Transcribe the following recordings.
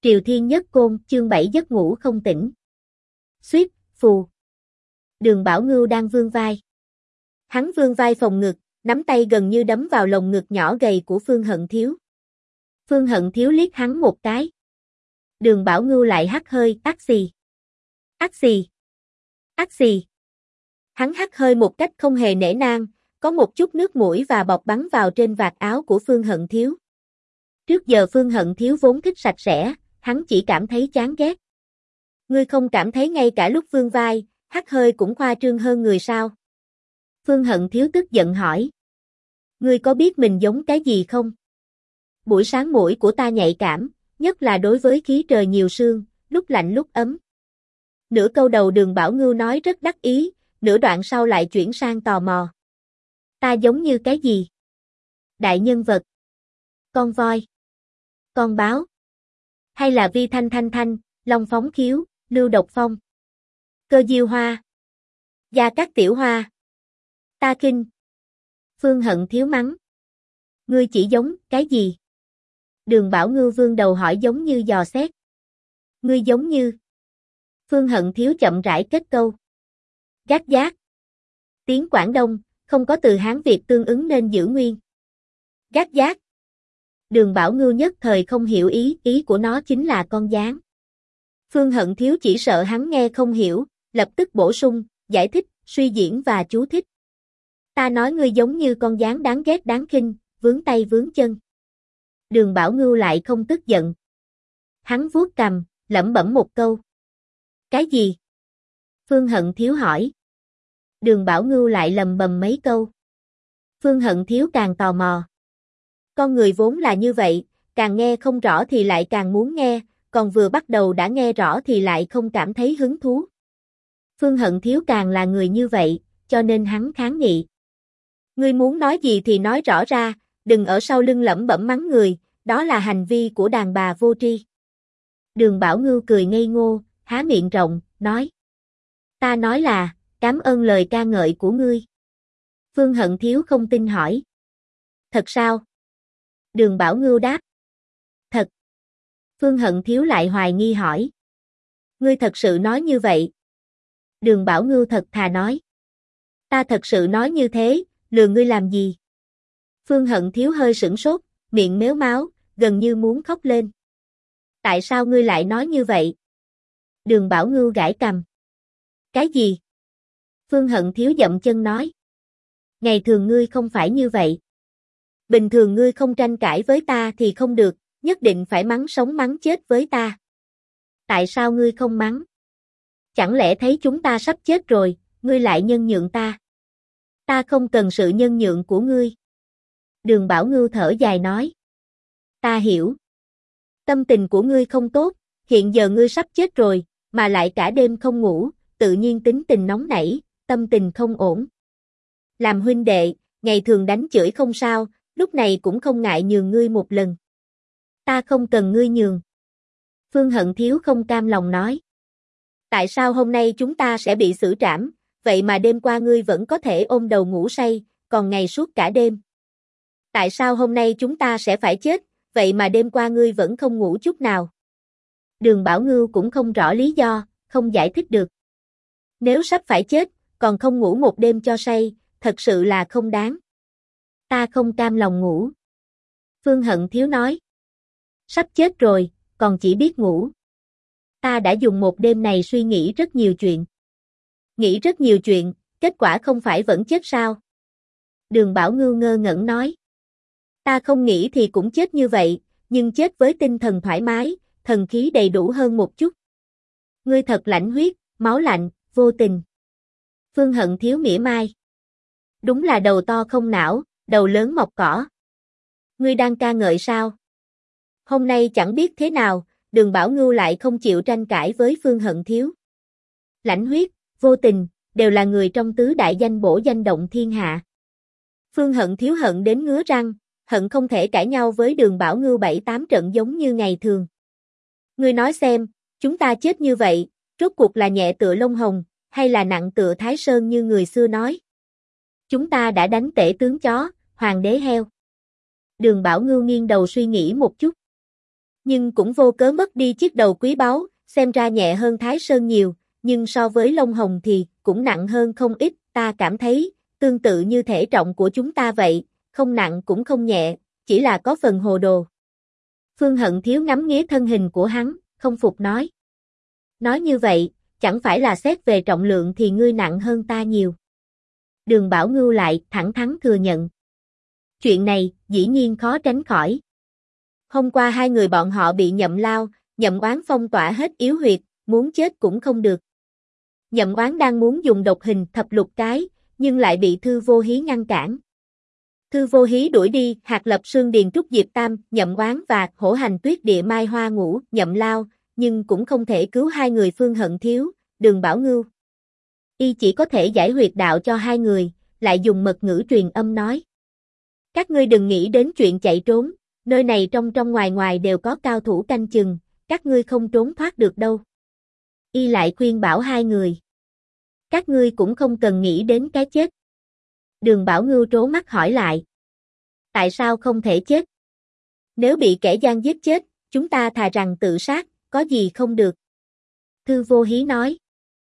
Triều Thiên Nhất Côn, chương 7 giấc ngủ không tỉnh. Xuýt, phù. Đường Bảo Ngưu đang vươn vai. Hắn vươn vai phồng ngực, nắm tay gần như đấm vào lồng ngực nhỏ gầy của Phương Hận Thiếu. Phương Hận Thiếu liếc hắn một cái. Đường Bảo Ngưu lại hắt hơi, ác xì. Ác xì. Ác xì. Hắn hắt hơi một cách không hề nể nang, có một chút nước mũi và bọt bắn vào trên vạt áo của Phương Hận Thiếu. Trước giờ Phương Hận Thiếu vốn thích sạch sẽ, hắn chỉ cảm thấy chán ghét. Ngươi không cảm thấy ngay cả lúc vươn vai, hắt hơi cũng khoa trương hơn người sao? Phương Hận Thiếu tức giận hỏi. Ngươi có biết mình giống cái gì không? Buổi sáng mũi của ta nhạy cảm, nhất là đối với khí trời nhiều sương, lúc lạnh lúc ấm. Nửa câu đầu Đường Bảo Ngưu nói rất đắc ý, nửa đoạn sau lại chuyển sang tò mò. Ta giống như cái gì? Đại nhân vật. Con voi. Con báo. Hay là Vi Thanh Thanh Thanh, Long Phóng Khiếu, Lưu Độc Phong. Cơ Diêu Hoa. Gia Cát Tiểu Hoa. Ta kinh. Phương Hận Thiếu mắng. Ngươi chỉ giống cái gì? Đường Bảo Ngưu vươn đầu hỏi giống như dò xét. Ngươi giống như. Phương Hận Thiếu chậm rãi kết câu. Gác giác. Tiếng Quảng Đông, không có từ Hán Việt tương ứng nên giữ nguyên. Gác giác. Đường Bảo Ngưu nhất thời không hiểu ý của nó chính là con gián. Phương Hận Thiếu chỉ sợ hắn nghe không hiểu, lập tức bổ sung, giải thích, suy diễn và chú thích. Ta nói ngươi giống như con gián đáng ghét đáng khinh, vướng tay vướng chân. Đường Bảo Ngưu lại không tức giận. Hắn vuốt cằm, lẩm bẩm một câu. Cái gì? Phương Hận Thiếu hỏi. Đường Bảo Ngưu lại lầm bầm mấy câu. Phương Hận Thiếu càng tò mò. Con người vốn là như vậy, càng nghe không rõ thì lại càng muốn nghe, còn vừa bắt đầu đã nghe rõ thì lại không cảm thấy hứng thú. Phương Hận Thiếu càng là người như vậy, cho nên hắn kháng nghị. Ngươi muốn nói gì thì nói rõ ra, đừng ở sau lưng lẩm bẩm mắng người, đó là hành vi của đàn bà vô tri. Đường Bảo Ngưu cười ngây ngô, há miệng rộng, nói. Ta nói là, cảm ơn lời ca ngợi của ngươi. Phương Hận Thiếu không tin hỏi. Thật sao? Đường Bảo Ngưu đáp. Thật. Phương Hận Thiếu lại hoài nghi hỏi. Ngươi thật sự nói như vậy? Đường Bảo Ngưu thật thà nói. Ta thật sự nói như thế, lừa ngươi làm gì? Phương Hận Thiếu hơi sửng sốt, miệng méo máu, gần như muốn khóc lên. Tại sao ngươi lại nói như vậy? Đường Bảo Ngưu gãi cằm. Cái gì? Phương Hận Thiếu dậm chân nói. Ngày thường ngươi không phải như vậy. Bình thường ngươi không tranh cãi với ta thì không được, nhất định phải mắng sống mắng chết với ta. Tại sao ngươi không mắng? Chẳng lẽ thấy chúng ta sắp chết rồi, ngươi lại nhân nhượng ta? Ta không cần sự nhân nhượng của ngươi. Đường Bảo Ngưu thở dài nói. Ta hiểu. Tâm tình của ngươi không tốt, hiện giờ ngươi sắp chết rồi, mà lại cả đêm không ngủ, tự nhiên tính tình nóng nảy, tâm tình không ổn. Làm huynh đệ, ngày thường đánh chửi không sao, lúc này cũng không ngại nhường ngươi một lần. Ta không cần ngươi nhường. Phương Hận Thiếu không cam lòng nói. Tại sao hôm nay chúng ta sẽ bị xử trảm, vậy mà đêm qua ngươi vẫn có thể ôm đầu ngủ say, còn ngày suốt cả đêm? Tại sao hôm nay chúng ta sẽ phải chết, vậy mà đêm qua ngươi vẫn không ngủ chút nào? Đường Bảo Ngưu cũng không rõ lý do, không giải thích được. Nếu sắp phải chết, còn không ngủ một đêm cho say, thật sự là không đáng. Ta không cam lòng ngủ. Phương Hận Thiếu nói. Sắp chết rồi, còn chỉ biết ngủ. Ta đã dùng một đêm này suy nghĩ rất nhiều chuyện. Nghĩ rất nhiều chuyện, kết quả không phải vẫn chết sao? Đường Bảo Ngưu ngơ ngẩn nói. Ta không nghĩ thì cũng chết như vậy, nhưng chết với tinh thần thoải mái, thần khí đầy đủ hơn một chút. Ngươi thật lãnh huyết, máu lạnh, vô tình. Phương Hận Thiếu mỉa mai. Đúng là đầu to không não, đầu lớn mọc cỏ. Ngươi đang ca ngợi sao? Hôm nay chẳng biết thế nào, Đường Bảo Ngưu lại không chịu tranh cãi với Phương Hận Thiếu. Lãnh huyết, vô tình, đều là người trong tứ đại danh bổ danh động thiên hạ. Phương Hận Thiếu hận đến ngứa răng, hận không thể cãi nhau với Đường Bảo Ngưu 7-8 trận giống như ngày thường. Ngươi nói xem, chúng ta chết như vậy, rốt cuộc là nhẹ tựa lông hồng, hay là nặng tựa Thái Sơn như người xưa nói? Chúng ta đã đánh tể tướng chó, hoàng đế heo. Đường Bảo Ngưu nghiêng đầu suy nghĩ một chút. Nhưng cũng vô cớ mất đi chiếc đầu quý báu, xem ra nhẹ hơn Thái Sơn nhiều, nhưng so với lông hồng thì cũng nặng hơn không ít, ta cảm thấy, tương tự như thể trọng của chúng ta vậy, không nặng cũng không nhẹ, chỉ là có phần hồ đồ. Phương Hận Thiếu ngắm nghía thân hình của hắn, không phục nói. Nói như vậy, chẳng phải là xét về trọng lượng thì ngươi nặng hơn ta nhiều. Đường Bảo Ngưu lại thẳng thắn thừa nhận. Chuyện này, dĩ nhiên khó tránh khỏi. Hôm qua hai người bọn họ bị Nhậm Lao, Nhậm Oán phong tỏa hết yếu huyệt, muốn chết cũng không được. Nhậm Oán đang muốn dùng độc hình thập lục cái, nhưng lại bị Thư Vô Hí ngăn cản. Thư Vô Hí đuổi đi Hạt Lập Sương Điền Trúc Diệp Tam, Nhậm Oán và Hổ Hành Tuyết Địa Mai Hoa Ngũ, Nhậm Lao, nhưng cũng không thể cứu hai người Phương Hận Thiếu, Đường Bảo Ngưu. Y chỉ có thể giải huyệt đạo cho hai người, lại dùng mật ngữ truyền âm nói. Các ngươi đừng nghĩ đến chuyện chạy trốn, nơi này trong ngoài ngoài đều có cao thủ canh chừng, các ngươi không trốn thoát được đâu. Y lại khuyên bảo hai người. Các ngươi cũng không cần nghĩ đến cái chết. Đường Bảo Ngưu trố mắt hỏi lại. Tại sao không thể chết? Nếu bị kẻ gian giết chết, chúng ta thà rằng tự sát, có gì không được. Thư Vô Hí nói.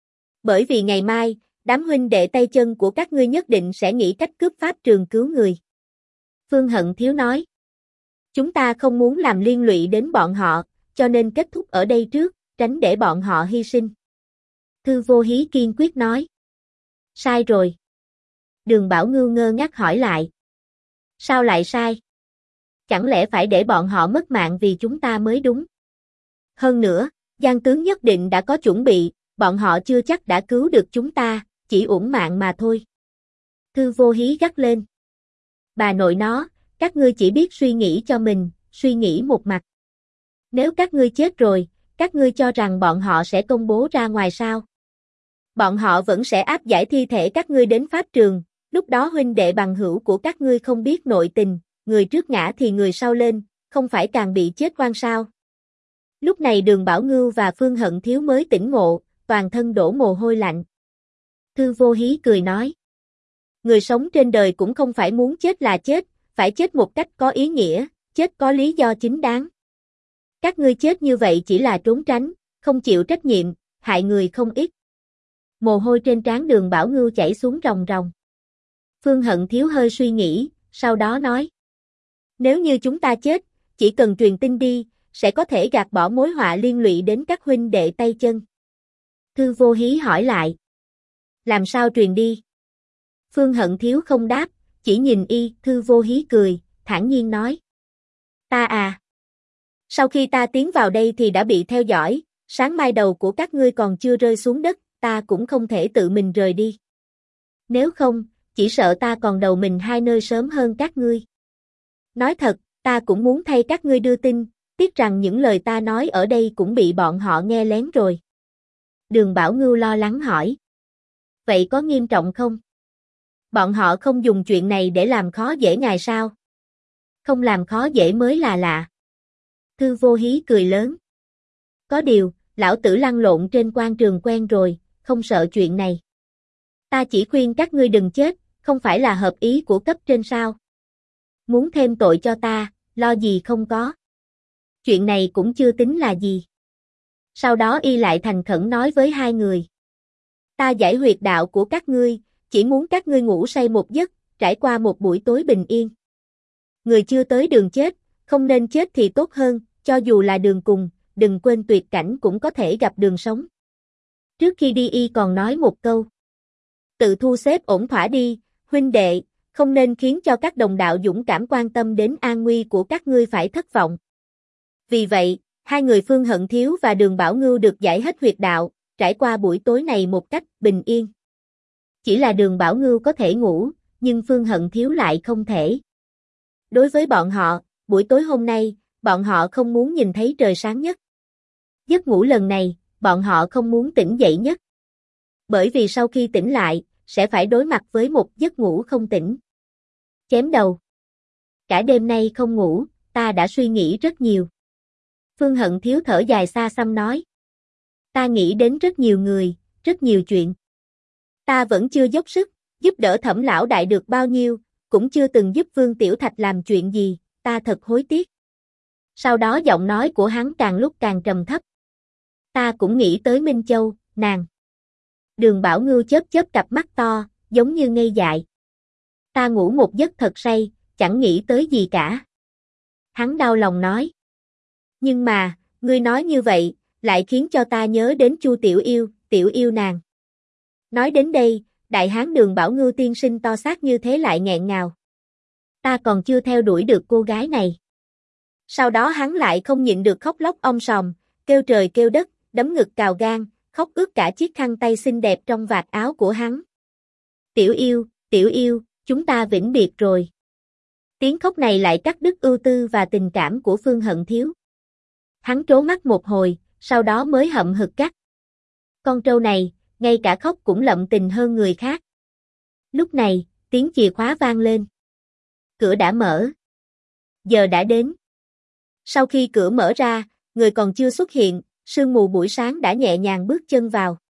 Bởi vì ngày mai, đám huynh đệ tay chân của các ngươi nhất định sẽ nghĩ cách cướp pháp trường cứu người. Phương Hận Thiếu nói. Chúng ta không muốn làm liên lụy đến bọn họ, cho nên kết thúc ở đây trước, tránh để bọn họ hy sinh. Thư Vô Hí kiên quyết nói. Sai rồi. Đường Bảo Ngưu ngơ ngác hỏi lại. Sao lại sai? Chẳng lẽ phải để bọn họ mất mạng vì chúng ta mới đúng? Hơn nữa, Giang tướng nhất định đã có chuẩn bị, bọn họ chưa chắc đã cứu được chúng ta, chỉ uổng mạng mà thôi. Thư Vô Hí gắt lên. Bà nội nó, các ngươi chỉ biết suy nghĩ cho mình, suy nghĩ một mặt. Nếu các ngươi chết rồi, các ngươi cho rằng bọn họ sẽ công bố ra ngoài sao? Bọn họ vẫn sẽ áp giải thi thể các ngươi đến pháp trường, lúc đó huynh đệ bằng hữu của các ngươi không biết nội tình, người trước ngã thì người sau lên, không phải càng bị chết oan sao? Lúc này Đường Bảo Ngưu và Phương Hận Thiếu mới tỉnh ngộ, toàn thân đổ mồ hôi lạnh. Thư Vô Hí cười nói. Người sống trên đời cũng không phải muốn chết là chết, phải chết một cách có ý nghĩa, chết có lý do chính đáng. Các ngươi chết như vậy chỉ là trốn tránh, không chịu trách nhiệm, hại người không ít. Mồ hôi trên trán Đường Bảo Ngưu chảy xuống ròng ròng. Phương Hận Thiếu hơi suy nghĩ, sau đó nói. Nếu như chúng ta chết, chỉ cần truyền tin đi, sẽ có thể gạt bỏ mối họa liên lụy đến các huynh đệ tay chân. Thư Vô Hí hỏi lại. Làm sao truyền đi? Phương Hận Thiếu không đáp, chỉ nhìn y, Thư Vô Hí cười, thản nhiên nói. Ta à. Sau khi ta tiến vào đây thì đã bị theo dõi, sáng mai đầu của các ngươi còn chưa rơi xuống đất, ta cũng không thể tự mình rời đi. Nếu không, chỉ sợ ta còn đầu mình hai nơi sớm hơn các ngươi. Nói thật, ta cũng muốn thay các ngươi đưa tin, tiếc rằng những lời ta nói ở đây cũng bị bọn họ nghe lén rồi. Đường Bảo Ngưu lo lắng hỏi. Vậy có nghiêm trọng không? Bọn họ không dùng chuyện này để làm khó dễ ngài sao? Không làm khó dễ mới là lạ. Thư Vô Hí cười lớn. Có điều, lão tử lăn lộn trên quan trường quen rồi, không sợ chuyện này. Ta chỉ khuyên các ngươi đừng chết, không phải là hợp ý của cấp trên sao? Muốn thêm tội cho ta, lo gì không có. Chuyện này cũng chưa tính là gì. Sau đó y lại thành khẩn nói với hai người. Ta giải huyệt đạo của các ngươi, chỉ muốn các ngươi ngủ say một giấc, trải qua một buổi tối bình yên. Người chưa tới đường chết, không nên chết thì tốt hơn, cho dù là đường cùng, đừng quên tuyệt cảnh cũng có thể gặp đường sống. Trước khi đi y còn nói một câu. Tự thu xếp ổn thỏa đi, huynh đệ, không nên khiến cho các đồng đạo dũng cảm quan tâm đến an nguy của các ngươi phải thất vọng. Vì vậy, hai người Phương Hận Thiếu và Đường Bảo Ngưu được giải hết huyệt đạo, trải qua buổi tối này một cách bình yên. Chỉ là Đường Bảo Ngưu có thể ngủ, nhưng Phương Hận Thiếu lại không thể. Đối với bọn họ, buổi tối hôm nay, bọn họ không muốn nhìn thấy trời sáng nhất. Giấc ngủ lần này, bọn họ không muốn tỉnh dậy nhất. Bởi vì sau khi tỉnh lại, sẽ phải đối mặt với một giấc ngủ không tỉnh. Chém đầu. Cả đêm nay không ngủ, ta đã suy nghĩ rất nhiều. Phương Hận Thiếu thở dài xa xăm nói. Ta nghĩ đến rất nhiều người, rất nhiều chuyện. Ta vẫn chưa dốc sức, giúp đỡ Thẩm lão đại được bao nhiêu, cũng chưa từng giúp Vương Tiểu Thạch làm chuyện gì, ta thật hối tiếc. Sau đó giọng nói của hắn càng lúc càng trầm thấp. Ta cũng nghĩ tới Minh Châu, nàng. Đường Bảo Ngưu chớp chớp cặp mắt to, giống như ngây dại. Ta ngủ một giấc thật say, chẳng nghĩ tới gì cả. Hắn đau lòng nói. Nhưng mà, ngươi nói như vậy, lại khiến cho ta nhớ đến Chu Tiểu Yêu nàng. Nói đến đây, đại hán Đường Bảo Ngưu tiên sinh to xác như thế lại nghẹn ngào. Ta còn chưa theo đuổi được cô gái này. Sau đó hắn lại không nhịn được khóc lóc om sòm, kêu trời kêu đất, đấm ngực cào gan, khóc ướt cả chiếc khăn tay xinh đẹp trong vạt áo của hắn. Tiểu yêu, chúng ta vĩnh biệt rồi. Tiếng khóc này lại cắt đứt ưu tư và tình cảm của Phương Hận Thiếu. Hắn trố mắt một hồi, sau đó mới hậm hực cắt. Con trâu này, ngay cả khóc cũng lậm tình hơn người khác. Lúc này, tiếng chìa khóa vang lên. Cửa đã mở. Giờ đã đến. Sau khi cửa mở ra, người còn chưa xuất hiện, sương mù buổi sáng đã nhẹ nhàng bước chân vào.